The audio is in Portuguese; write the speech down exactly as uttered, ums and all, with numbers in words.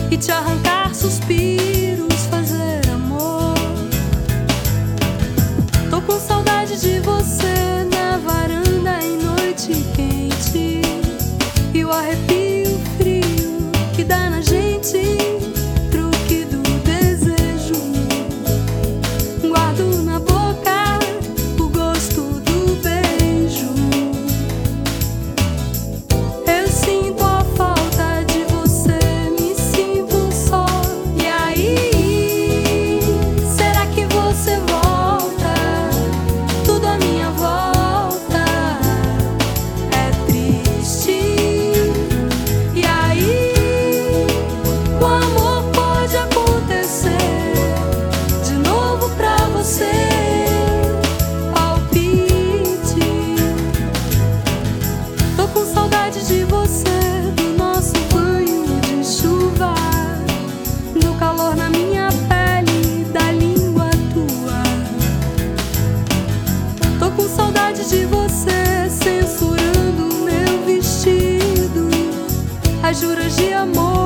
e te arrancar suspiros, fazer amor. Tô com saudade de você na varanda em noite quente, e o arrepio frio que dá na gente, truque do desejo. Guardo na boca o gosto do beijo. Eu sinto a falta de você, me sinto só. E aí, será que você volta? Tudo à minha volta é triste. E aí, o amor pode acontecer de novo pra você. Palpite. Tô com saudade de você, do nosso banho de chuva, do calor na minha pele, da língua tua. Tô com saudade de você, censurando meu vestido, as juras de amor